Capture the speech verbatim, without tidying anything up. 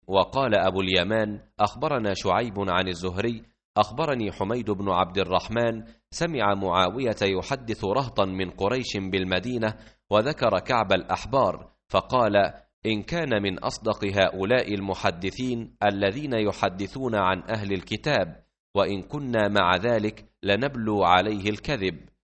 وقال أبو اليمان أخبرنا شعيب عن الزهري أخبرني حميد بن عبد الرحمن سمع معاوية يحدث رهطا من قريش بالمدينة وذكر كعب الأحبار فقال إن كان من أصدق هؤلاء المحدثين الذين يحدثون عن أهل الكتاب، وإن كنا مع ذلك لنبلو عليه الكذب.